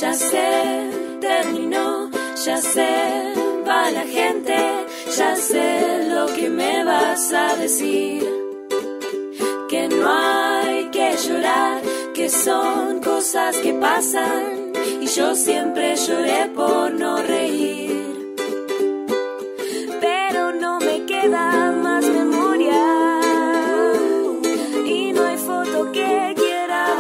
Ya se terminó, ya se va la gente, ya sé lo que me vas a decir. Que no hay que llorar, que son cosas que pasan, y yo siempre lloré por no reír. Pero no me queda más memoria, y no hay foto que quiera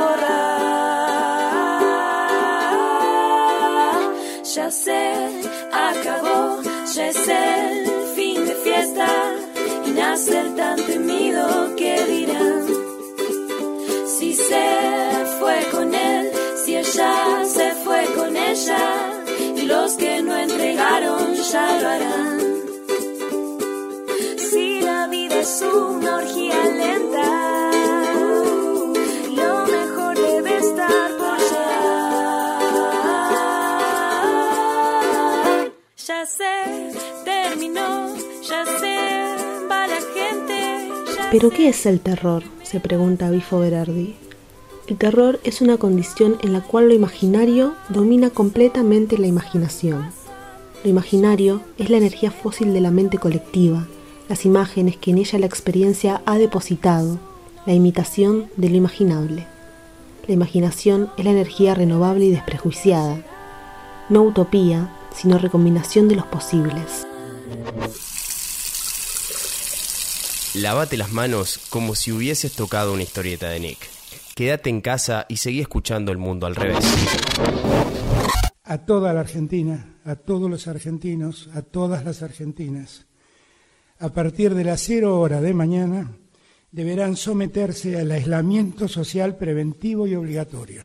borrar. Ya se acabó, ya es el fin de fiesta, y nace el tan temido que dirán. Si se fue con él, si ella se fue con ella, y los que no entregaron ya lo harán. Si la vida es una orgía lenta, lo mejor debe estar por llegar. Ya se terminó, ya se va la gente. ¿Pero qué es el terror?, se pregunta Bifo Berardi. El terror es una condición en la cual lo imaginario domina completamente la imaginación. Lo imaginario es la energía fósil de la mente colectiva, las imágenes que en ella la experiencia ha depositado, la imitación de lo imaginable. La imaginación es la energía renovable y desprejuiciada, no utopía, sino recombinación de los posibles. Lávate las manos como si hubieses tocado una historieta de Nick. Quédate en casa y seguí escuchando El Mundo al Revés. A toda la Argentina, a todos los argentinos, a todas las argentinas, a partir de las 0 horas de mañana, deberán someterse al aislamiento social preventivo y obligatorio.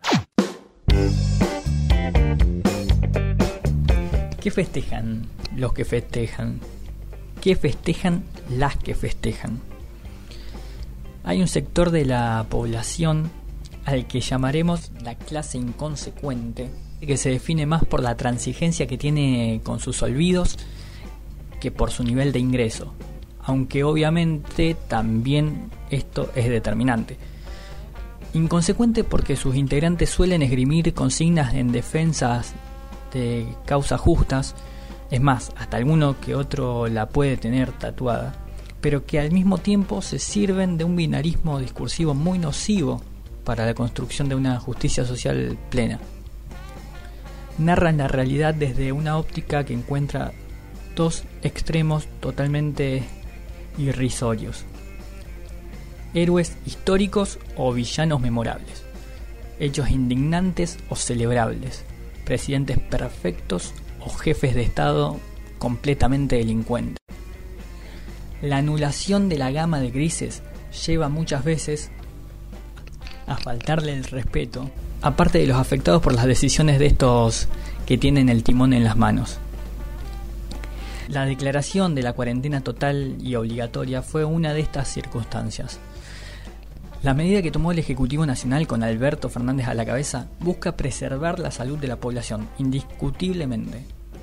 ¿Qué festejan los que festejan? ¿Qué festejan las que festejan? Hay un sector de la población al que llamaremos la clase inconsecuente, que se define más por la transigencia que tiene con sus olvidos que por su nivel de ingreso, aunque obviamente también esto es determinante. Inconsecuente porque sus integrantes suelen esgrimir consignas en defensas de causas justas, es más, hasta alguno que otro la puede tener tatuada, pero que al mismo tiempo se sirven de un binarismo discursivo muy nocivo para la construcción de una justicia social plena. Narran la realidad desde una óptica que encuentra dos extremos totalmente irrisorios: héroes históricos o villanos memorables, hechos indignantes o celebrables, presidentes perfectos o jefes de Estado completamente delincuentes. La anulación de la gama de grises lleva muchas veces a faltarle el respeto, aparte de los afectados por las decisiones de estos que tienen el timón en las manos. La declaración de la cuarentena total y obligatoria fue una de estas circunstancias. La medida que tomó el Ejecutivo Nacional con Alberto Fernández a la cabeza busca preservar la salud de la población, indiscutiblemente.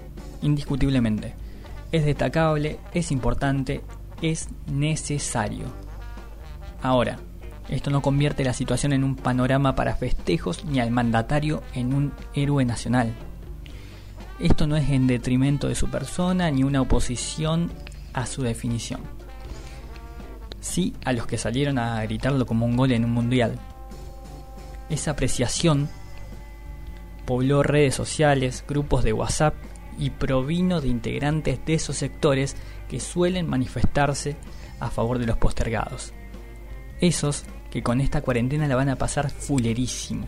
Es destacable, es importante, es necesario. Ahora, esto no convierte la situación en un panorama para festejos ni al mandatario en un héroe nacional. Esto no es en detrimento de su persona ni una oposición a su definición. Sí a los que salieron a gritarlo como un gol en un mundial. Esa apreciación pobló redes sociales, grupos de WhatsApp y provino de integrantes de esos sectores que suelen manifestarse a favor de los postergados. Esos que con esta cuarentena la van a pasar fulerísimo.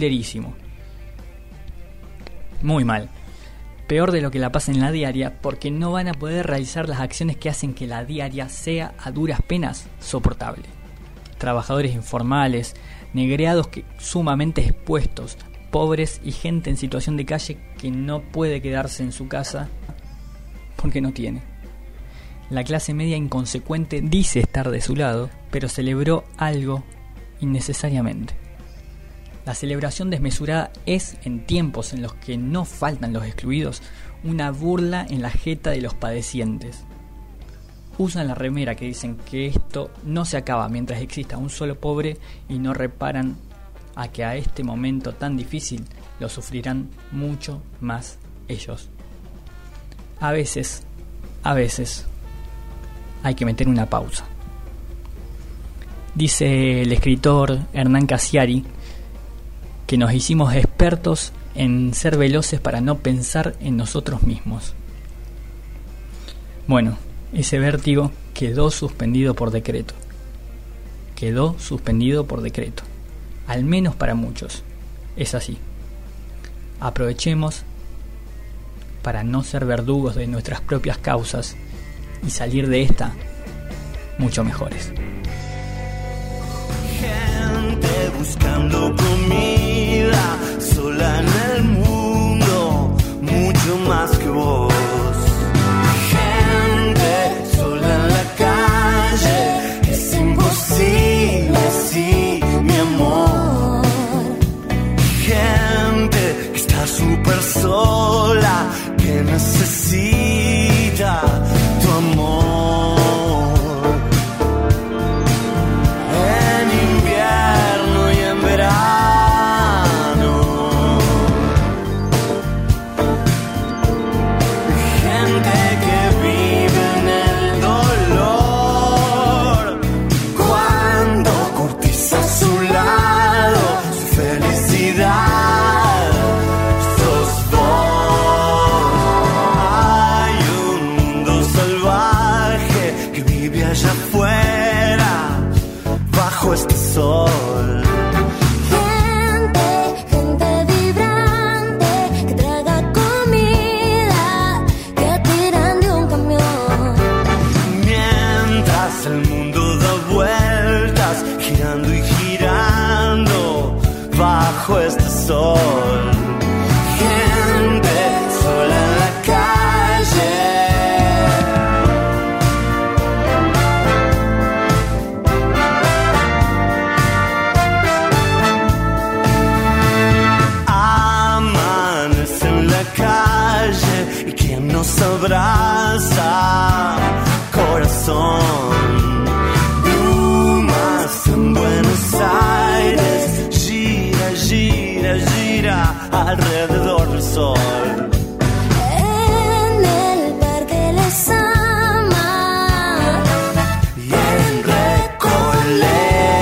Muy mal. Peor de lo que la pasan en la diaria, porque no van a poder realizar las acciones que hacen que la diaria sea a duras penas soportable. Trabajadores informales, negreados sumamente expuestos, pobres y gente en situación de calle que no puede quedarse en su casa porque no tiene. La clase media inconsecuente dice estar de su lado, pero celebró algo innecesariamente. La celebración desmesurada es, en tiempos en los que no faltan los excluidos, una burla en la jeta de los padecientes. Usan la remera que dicen que esto no se acaba mientras exista un solo pobre y no reparan a que a este momento tan difícil lo sufrirán mucho más ellos. A veces, hay que meter una pausa. Dice el escritor Hernán Cassiari que nos hicimos expertos en ser veloces para no pensar en nosotros mismos. Bueno, ese vértigo quedó suspendido por decreto. Al menos para muchos. Es así. Aprovechemos para no ser verdugos de nuestras propias causas y salir de esta mucho mejores. Gente buscando comida, sola en el mundo, mucho más que vos. Gente sola en la calle, es imposible así, mi amor. Gente que está súper sola, que necesita tu amor. Este sol. Gente vibrante que traga comida que tiran de un camión. Mientras el mundo da vueltas, girando y girando bajo este sol. Gente sola en la calle. Nos abraza, corazón. Brumas en Buenos Aires, gira, gira, gira alrededor del sol. En el parque les ama y en Recoleta,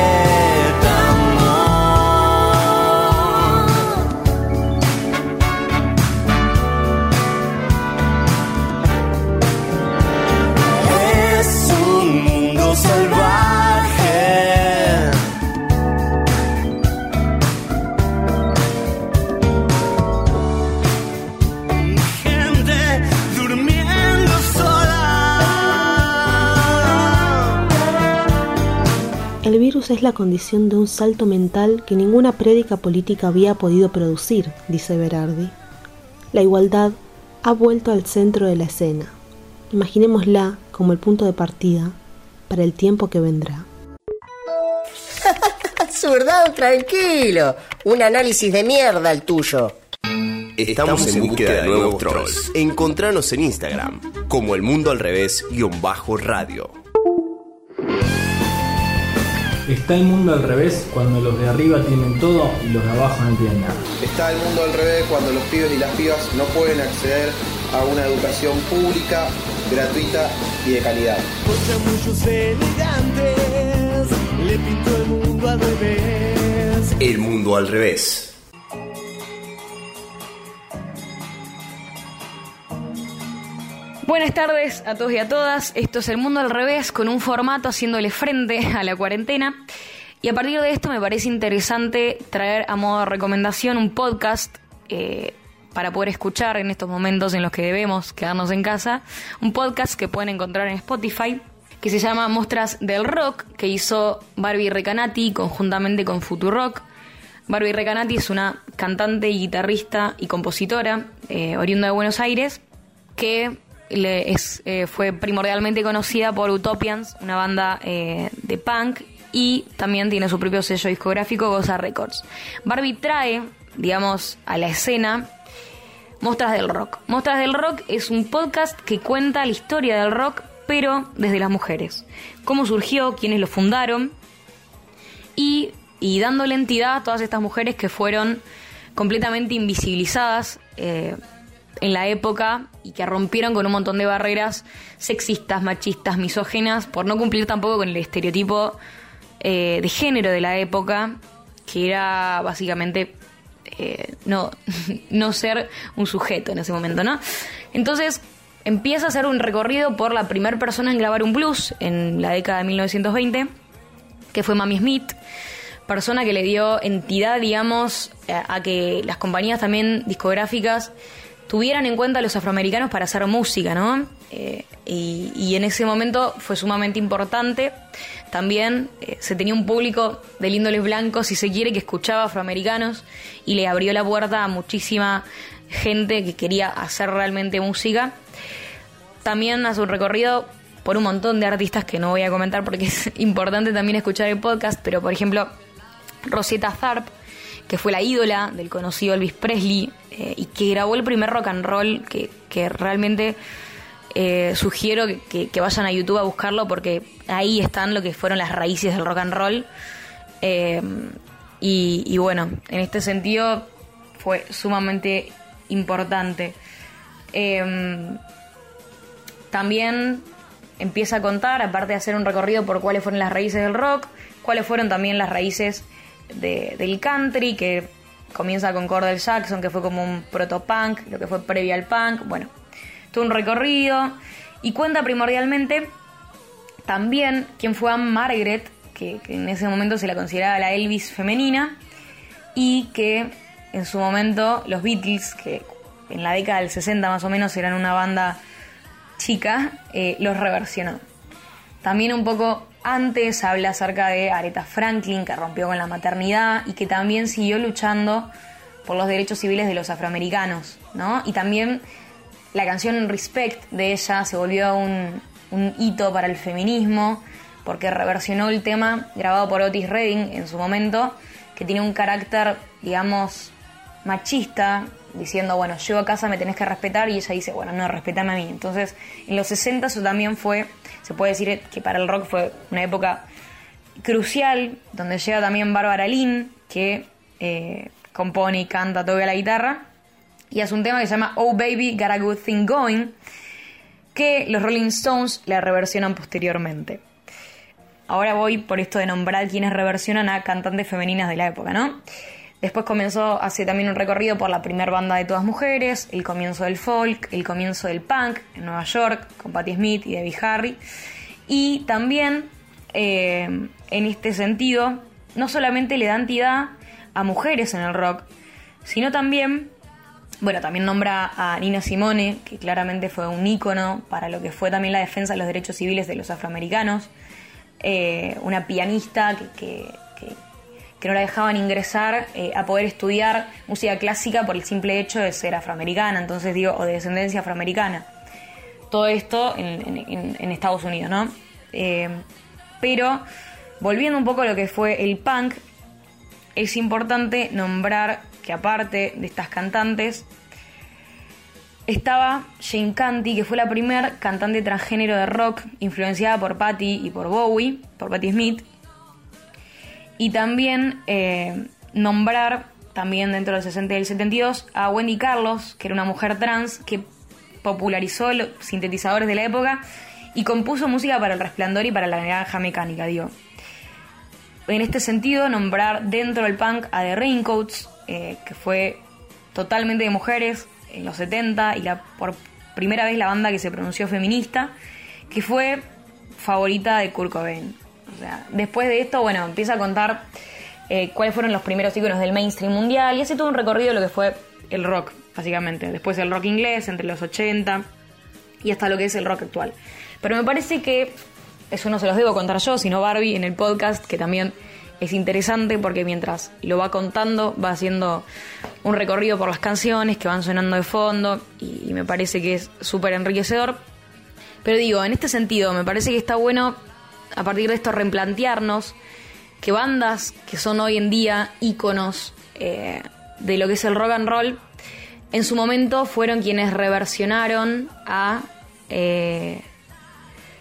El virus es la condición de un salto mental que ninguna prédica política había podido producir, dice Berardi. La igualdad ha vuelto al centro de la escena. Imaginémosla como el punto de partida para el tiempo que vendrá. Zurdao, tranquilo. Un análisis de mierda el tuyo. Estamos en búsqueda de nuevos trolls. Encontranos en Instagram como El Mundo al Revés _radio. Está el mundo al revés cuando los de arriba tienen todo y los de abajo no tienen nada. Está el mundo al revés cuando los pibes y las pibas no pueden acceder a una educación pública, gratuita y de calidad. Porque a muchos elegantes le pintó el mundo al revés. El Mundo al Revés. Buenas tardes a todos y a todas. Esto es El Mundo al Revés, con un formato haciéndole frente a la cuarentena. Y a partir de esto me parece interesante traer a modo de recomendación un podcast para poder escuchar en estos momentos en los que debemos quedarnos en casa. Un podcast que pueden encontrar en Spotify, que se llama Mostras del Rock, que hizo Barbie Recanati conjuntamente con Futurock. Barbie Recanati es una cantante, guitarrista y compositora oriunda de Buenos Aires, que fue primordialmente conocida por Utopians, una banda de punk, y también tiene su propio sello discográfico, Goza Records. Barbie trae, digamos, a la escena Mostras del Rock. Mostras del Rock es un podcast que cuenta la historia del rock, pero desde las mujeres. Cómo surgió, quiénes lo fundaron, y dándole entidad a todas estas mujeres que fueron completamente invisibilizadas en la época y que rompieron con un montón de barreras sexistas, machistas, misóginas, por no cumplir tampoco con el estereotipo de género de la época, que era básicamente no ser un sujeto en ese momento, ¿no? Entonces empieza a hacer un recorrido por la primera persona en grabar un blues en la década de 1920, que fue Mamie Smith, persona que le dio entidad, digamos, a que las compañías también discográficas tuvieran en cuenta a los afroamericanos para hacer música, ¿no? Y en ese momento fue sumamente importante. También se tenía un público de índoles blancos, si se quiere, que escuchaba afroamericanos y le abrió la puerta a muchísima gente que quería hacer realmente música. También hace un recorrido por un montón de artistas que no voy a comentar porque es importante también escuchar el podcast, pero por ejemplo Rosetta Tharpe, que fue la ídola del conocido Elvis Presley y que grabó el primer rock and roll, que realmente sugiero que vayan a YouTube a buscarlo porque ahí están lo que fueron las raíces del rock and roll. Y bueno, en este sentido fue sumamente importante. También empieza a contar, aparte de hacer un recorrido por cuáles fueron las raíces del rock, cuáles fueron también las raíces del country, que comienza con Cordell Jackson, que fue como un proto-punk, lo que fue previo al punk, bueno, todo un recorrido, y cuenta primordialmente también quién fue Anne Margaret, que en ese momento se la consideraba la Elvis femenina, y que en su momento los Beatles, que en la década del 60 más o menos eran una banda chica, los reversionó. También un poco antes habla acerca de Aretha Franklin, que rompió con la maternidad y que también siguió luchando por los derechos civiles de los afroamericanos, ¿no? Y también la canción Respect de ella se volvió un hito para el feminismo, porque reversionó el tema grabado por Otis Redding en su momento, que tiene un carácter, digamos, machista, diciendo, bueno, llego a casa, me tenés que respetar, y ella dice, bueno, no, respetame a mí. Entonces, en los 60 eso también fue, se puede decir que para el rock fue una época crucial, donde llega también Barbara Lynn, que compone y canta, toca la guitarra, y hace un tema que se llama Oh Baby, Got a Good Thing Going, que los Rolling Stones la reversionan posteriormente. Ahora voy por esto de nombrar quienes reversionan a cantantes femeninas de la época, ¿no? Después hace también un recorrido por la primera banda de todas mujeres, el comienzo del folk, el comienzo del punk en Nueva York, con Patti Smith y Debbie Harry. Y también, en este sentido, no solamente le da entidad a mujeres en el rock, sino también, bueno, también nombra a Nina Simone, que claramente fue un ícono para lo que fue también la defensa de los derechos civiles de los afroamericanos, una pianista que no la dejaban ingresar a poder estudiar música clásica por el simple hecho de ser afroamericana, entonces digo, o de descendencia afroamericana. Todo esto en Estados Unidos, ¿no? Pero, volviendo un poco a lo que fue el punk, es importante nombrar que aparte de estas cantantes, estaba Jane Canty, que fue la primer cantante transgénero de rock, influenciada por Patti y por Bowie, por Patti Smith. Y también nombrar, también dentro del 60 y del 72, a Wendy Carlos, que era una mujer trans que popularizó los sintetizadores de la época y compuso música para El Resplandor y para La Naranja Mecánica, digo. En este sentido, nombrar dentro del punk a The Raincoats, que fue totalmente de mujeres en los 70 y por primera vez la banda que se pronunció feminista, que fue favorita de Kurt Cobain. O sea, después de esto, bueno, empieza a contar cuáles fueron los primeros íconos del mainstream mundial y hace todo un recorrido de lo que fue el rock, básicamente. Después el rock inglés, entre los 80 y hasta lo que es el rock actual. Pero me parece que eso no se los debo contar yo, sino Barbie en el podcast, que también es interesante porque mientras lo va contando, va haciendo un recorrido por las canciones que van sonando de fondo y me parece que es súper enriquecedor. Pero digo, en este sentido, me parece que está bueno a partir de esto replantearnos que bandas que son hoy en día íconos de lo que es el rock and roll, en su momento fueron quienes reversionaron a...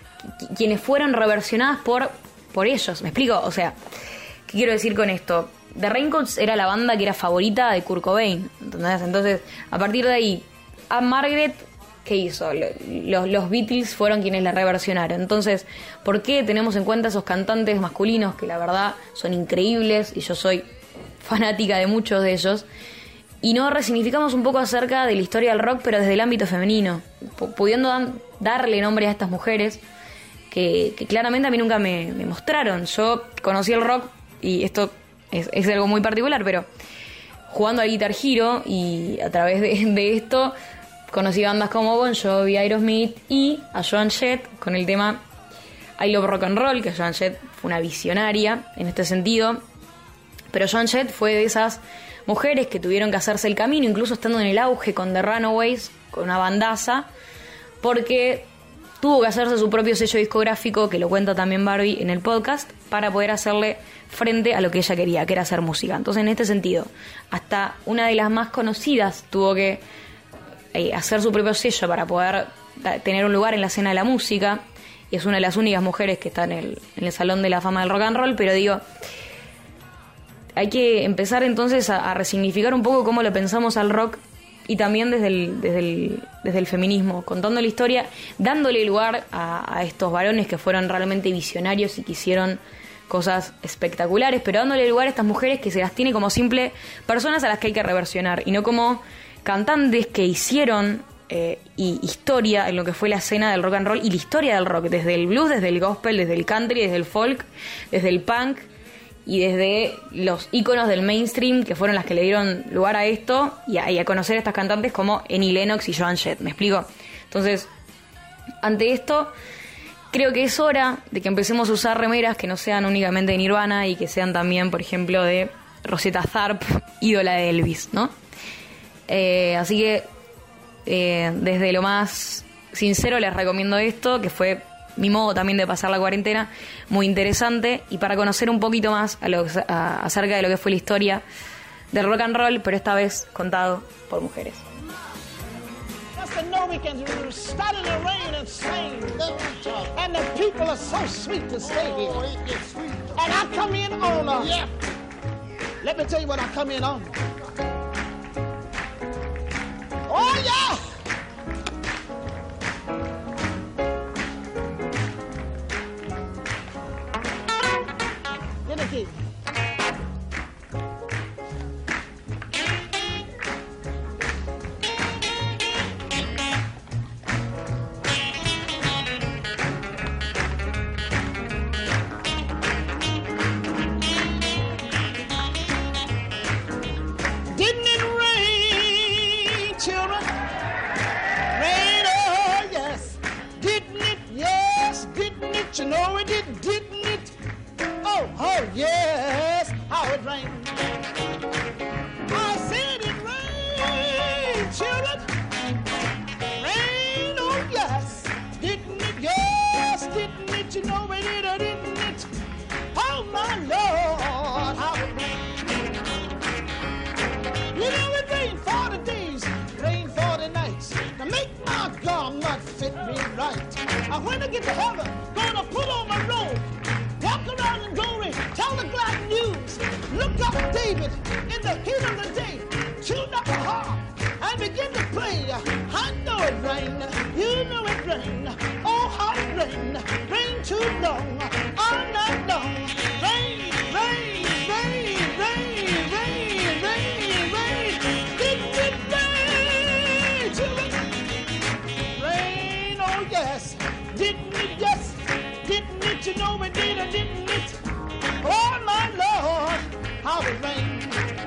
quienes fueron reversionadas por ellos, ¿me explico? O sea, ¿qué quiero decir con esto? The Raincoats era la banda que era favorita de Kurt Cobain, ¿entendés? Entonces, a partir de ahí, a Margaret, ¿qué hizo? Los Beatles fueron quienes la reversionaron. Entonces, ¿por qué tenemos en cuenta esos cantantes masculinos que la verdad son increíbles y yo soy fanática de muchos de ellos? Y no resignificamos un poco acerca de la historia del rock, pero desde el ámbito femenino, pudiendo darle nombre a estas mujeres que claramente a mí nunca me mostraron. Yo conocí el rock, y esto es algo muy particular, pero jugando al Guitar Hero, y a través de esto conocí bandas como Bon Jovi, Aerosmith y a Joan Jett con el tema I Love Rock and Roll, que Joan Jett fue una visionaria en este sentido. Pero Joan Jett fue de esas mujeres que tuvieron que hacerse el camino, incluso estando en el auge con The Runaways, con una bandaza, porque tuvo que hacerse su propio sello discográfico, que lo cuenta también Barbie en el podcast, para poder hacerle frente a lo que ella quería, que era hacer música. Entonces, en este sentido, hasta una de las más conocidas tuvo que hacer su propio sello para poder tener un lugar en la escena de la música, y es una de las únicas mujeres que está en el Salón de la Fama del Rock and Roll. Pero digo, hay que empezar entonces a resignificar un poco cómo lo pensamos al rock, y también desde el feminismo, contando la historia, dándole lugar a estos varones que fueron realmente visionarios y que hicieron cosas espectaculares, pero dándole lugar a estas mujeres que se las tiene como simple personas a las que hay que reversionar, y no como cantantes que hicieron historia en lo que fue la escena del rock and roll y la historia del rock, desde el blues, desde el gospel, desde el country, desde el folk, desde el punk y desde los íconos del mainstream, que fueron las que le dieron lugar a esto y a conocer a estas cantantes como Annie Lennox y Joan Jett. ¿Me explico? Entonces, ante esto, creo que es hora de que empecemos a usar remeras que no sean únicamente de Nirvana y que sean también, por ejemplo, de Rosetta Tharpe, ídola de Elvis, ¿no? Así que desde lo más sincero les recomiendo esto, que fue mi modo también de pasar la cuarentena, muy interesante, y para conocer un poquito más acerca de lo que fue la historia del rock and roll, pero esta vez contado por mujeres. Oh, yeah! Get the key. Didn't it rain, children? Rain, oh yes. Didn't it? Yes, didn't it? You know it did, didn't it? Oh, oh yes, how it rained. I said it rained, children. Rain, oh yes. Didn't it? Yes, didn't it? You know it did, or didn't it? Oh my Lord, how it rained. You know it rained 40 days, rained 40 nights, to make my garment fit me right. When I get to heaven, gonna put on my robe, walk around in glory, tell the glad news. Look up David in the heat of the day, tune up a harp and begin to play. I know it rained, you know it rained. Oh, how it rained, rained too long, all night long. Rain, rain, rain, rain, rain, rain, rain. Didn't it rain, children? Rain, oh yes. Didn't it, yes? Didn't it? You know it did, or didn't it? Oh my Lord, how it rained.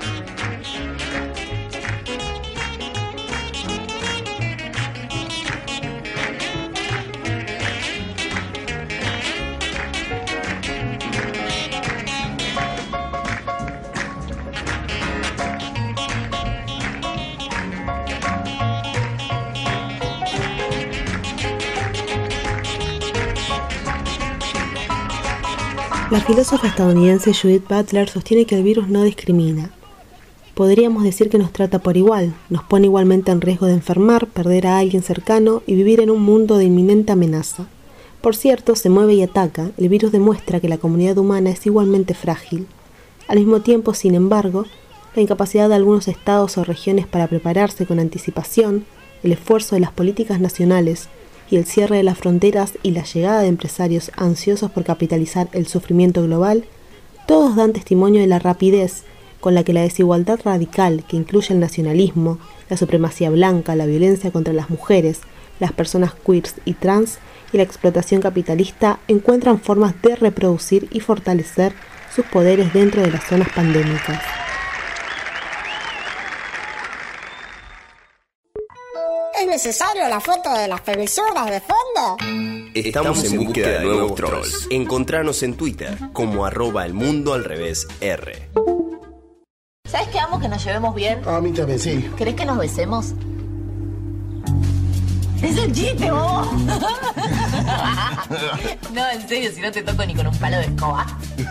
La filósofa estadounidense Judith Butler sostiene que el virus no discrimina. Podríamos decir que nos trata por igual, nos pone igualmente en riesgo de enfermar, perder a alguien cercano y vivir en un mundo de inminente amenaza. Por cierto, se mueve y ataca, el virus demuestra que la comunidad humana es igualmente frágil. Al mismo tiempo, sin embargo, la incapacidad de algunos estados o regiones para prepararse con anticipación, el esfuerzo de las políticas nacionales y el cierre de las fronteras y la llegada de empresarios ansiosos por capitalizar el sufrimiento global, todos dan testimonio de la rapidez con la que la desigualdad radical que incluye el nacionalismo, la supremacía blanca, la violencia contra las mujeres, las personas queers y trans y la explotación capitalista encuentran formas de reproducir y fortalecer sus poderes dentro de las zonas pandémicas. ¿Es necesario la foto de las femisuras de fondo? Estamos en búsqueda de nuevos trolls. Encontranos en Twitter como @elmundoalrevésr. ¿Sabes qué amo que nos llevemos bien? A mí también, sí. ¿Querés que nos besemos? ¡Es un chiste, bobo! No, en serio, si no te toco ni con un palo de escoba.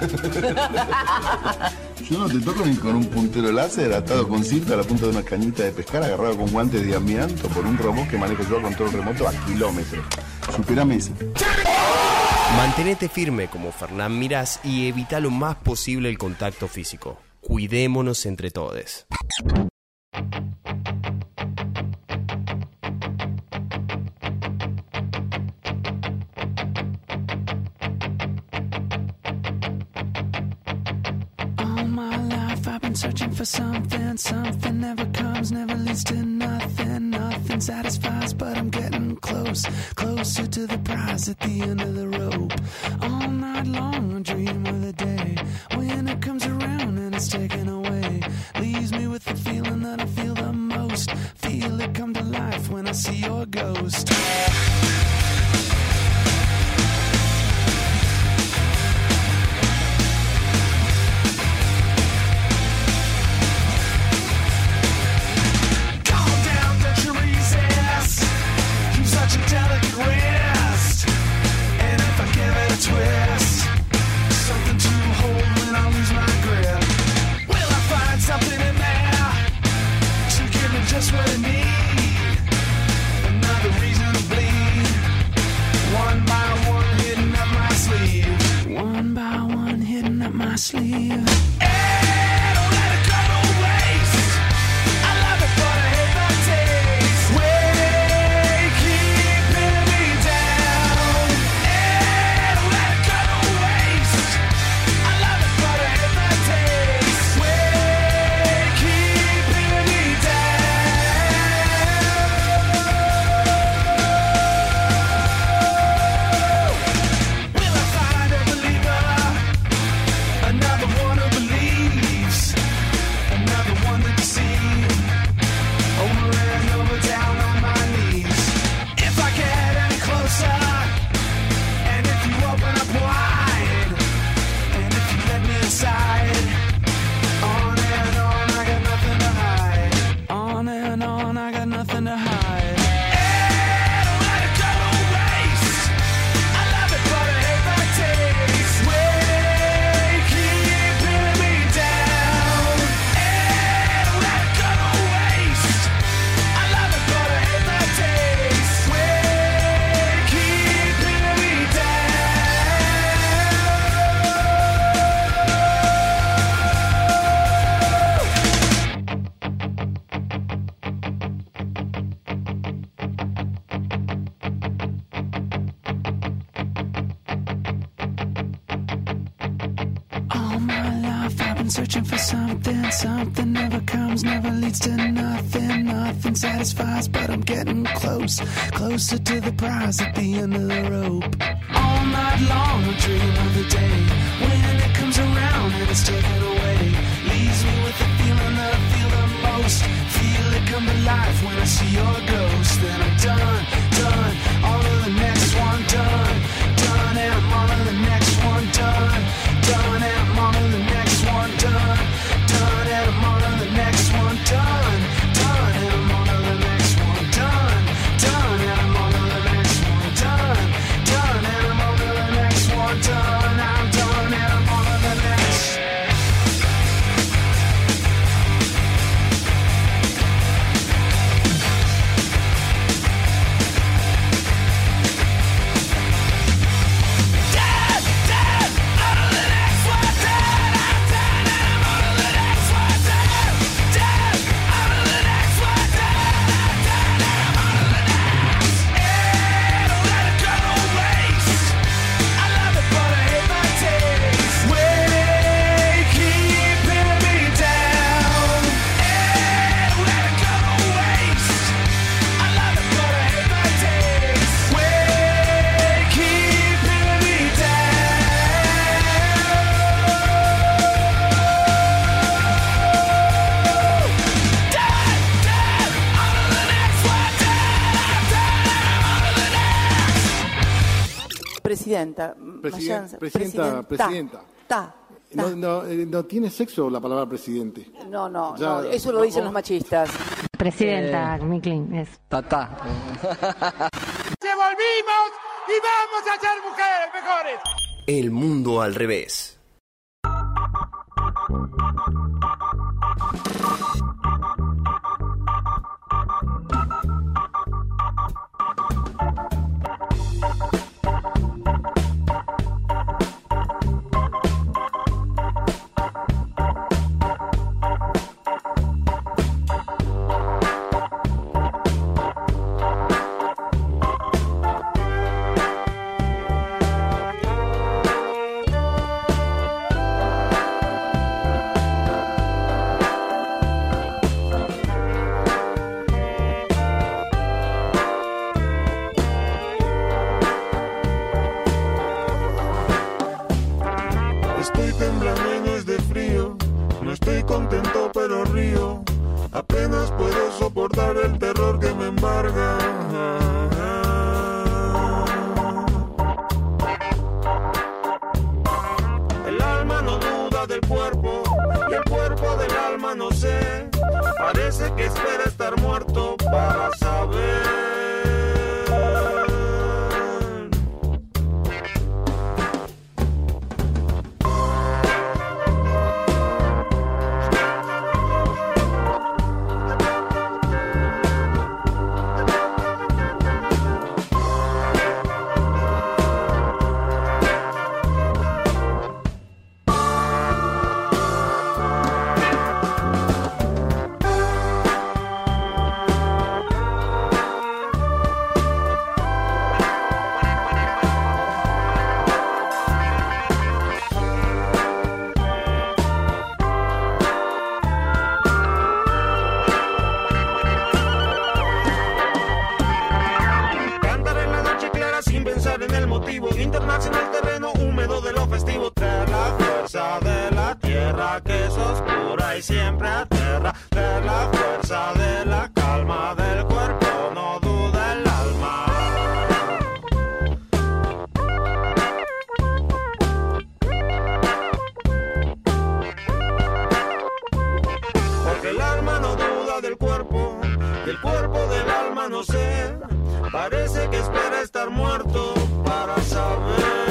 Yo no te toco ni con un puntero láser atado con cinta a la punta de una cañita de pescar agarrado con guantes de amianto por un robot que manejo yo a control remoto a kilómetros. Superame ese. Mantenete firme como Fernán Mirás y evita lo más posible el contacto físico. Cuidémonos entre todos. Searching for something, something never comes, never leads to nothing, nothing satisfies, but I'm getting close, closer to the prize at the end of the rope. All night long I dream of the day when it comes around and it's taken away, leaves me with the feeling that I feel the most, feel it come to life when I see your ghost. Twist, something to hold when I lose my grip. Will I find something in there to give me just what I need? Another reason to bleed. One by one hidden up my sleeve. One by one hidden up my sleeve. Hey, don't let it go to waste. I love it, but I hate the taste. Way keeping me down. Searching for something, something never comes, never leads to nothing, nothing satisfies, but I'm getting close, closer to the prize at the end of the rope. All night long I dream of the day when it comes around and it's taken away, leaves me with the feeling that I feel the most, feel it come to life when I see your ghost. Then I'm done, done, on to the next one, done, done, and I'm on to the next one, done, done, and I'm on to the next one, done, done, and I'm on to the next one, done, done, and I'm on to the next one, done, done, and I'm on to the next one, done, done, and I'm on to the next one, done, I'm done, and I'm on to the next. Presidenta. Presidenta. No tiene sexo la palabra presidente. No, eso lo dicen los machistas. Presidenta, Micklin es. ¡Se volvimos y vamos a ser mujeres mejores! El mundo al revés. Estoy temblando y no es de frío, no estoy contento pero río, apenas puedo soportar el terror que me embarga. El alma no duda del cuerpo y el cuerpo del alma no sé, parece que espera estar muerto para saber. En el motivo internacional, terreno húmedo de lo festivo, traer la fuerza de la tierra que es oscura y siempre aterra, traer la fuerza de la calma del cuerpo, no duda el alma. Porque el alma no duda del cuerpo y el cuerpo del alma no sé, parece que espera estar muerto para saber.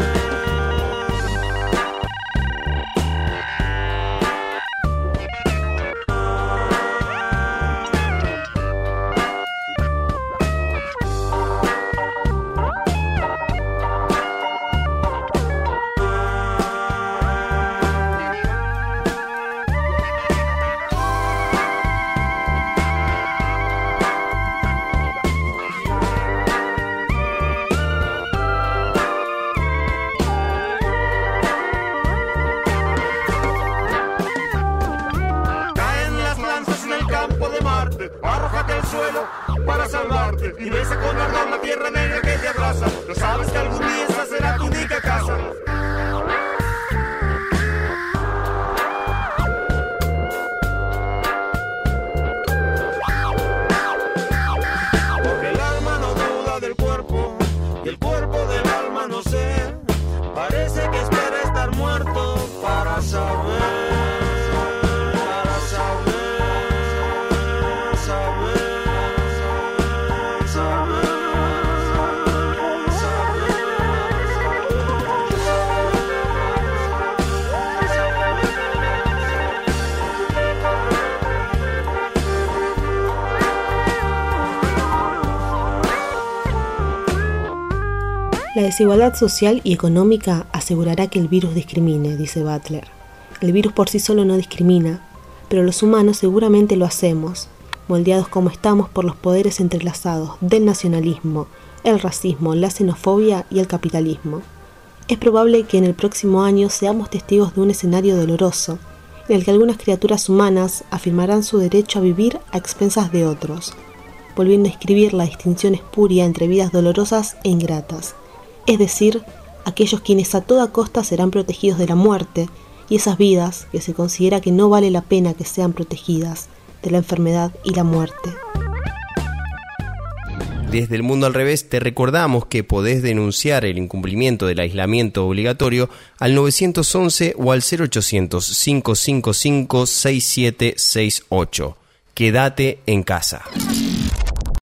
Arrójate al suelo para salvarte y besa con ardor la tierra negra que te abraza. No sabes que algún día esa será tu única casa. Porque el alma no duda del cuerpo y el cuerpo del alma no sé, parece que espera estar muerto para saber. La desigualdad social y económica asegurará que el virus discrimine, dice Butler. El virus por sí solo no discrimina, pero los humanos seguramente lo hacemos, moldeados como estamos por los poderes entrelazados del nacionalismo, el racismo, la xenofobia y el capitalismo. Es probable que en el próximo año seamos testigos de un escenario doloroso, en el que algunas criaturas humanas afirmarán su derecho a vivir a expensas de otros, volviendo a escribir la distinción espuria entre vidas dolorosas e ingratas, es decir, aquellos quienes a toda costa serán protegidos de la muerte, y esas vidas que se considera que no vale la pena que sean protegidas de la enfermedad y la muerte. Desde El Mundo al Revés te recordamos que podés denunciar el incumplimiento del aislamiento obligatorio al 911 o al 0800-555-6768. Quédate en casa.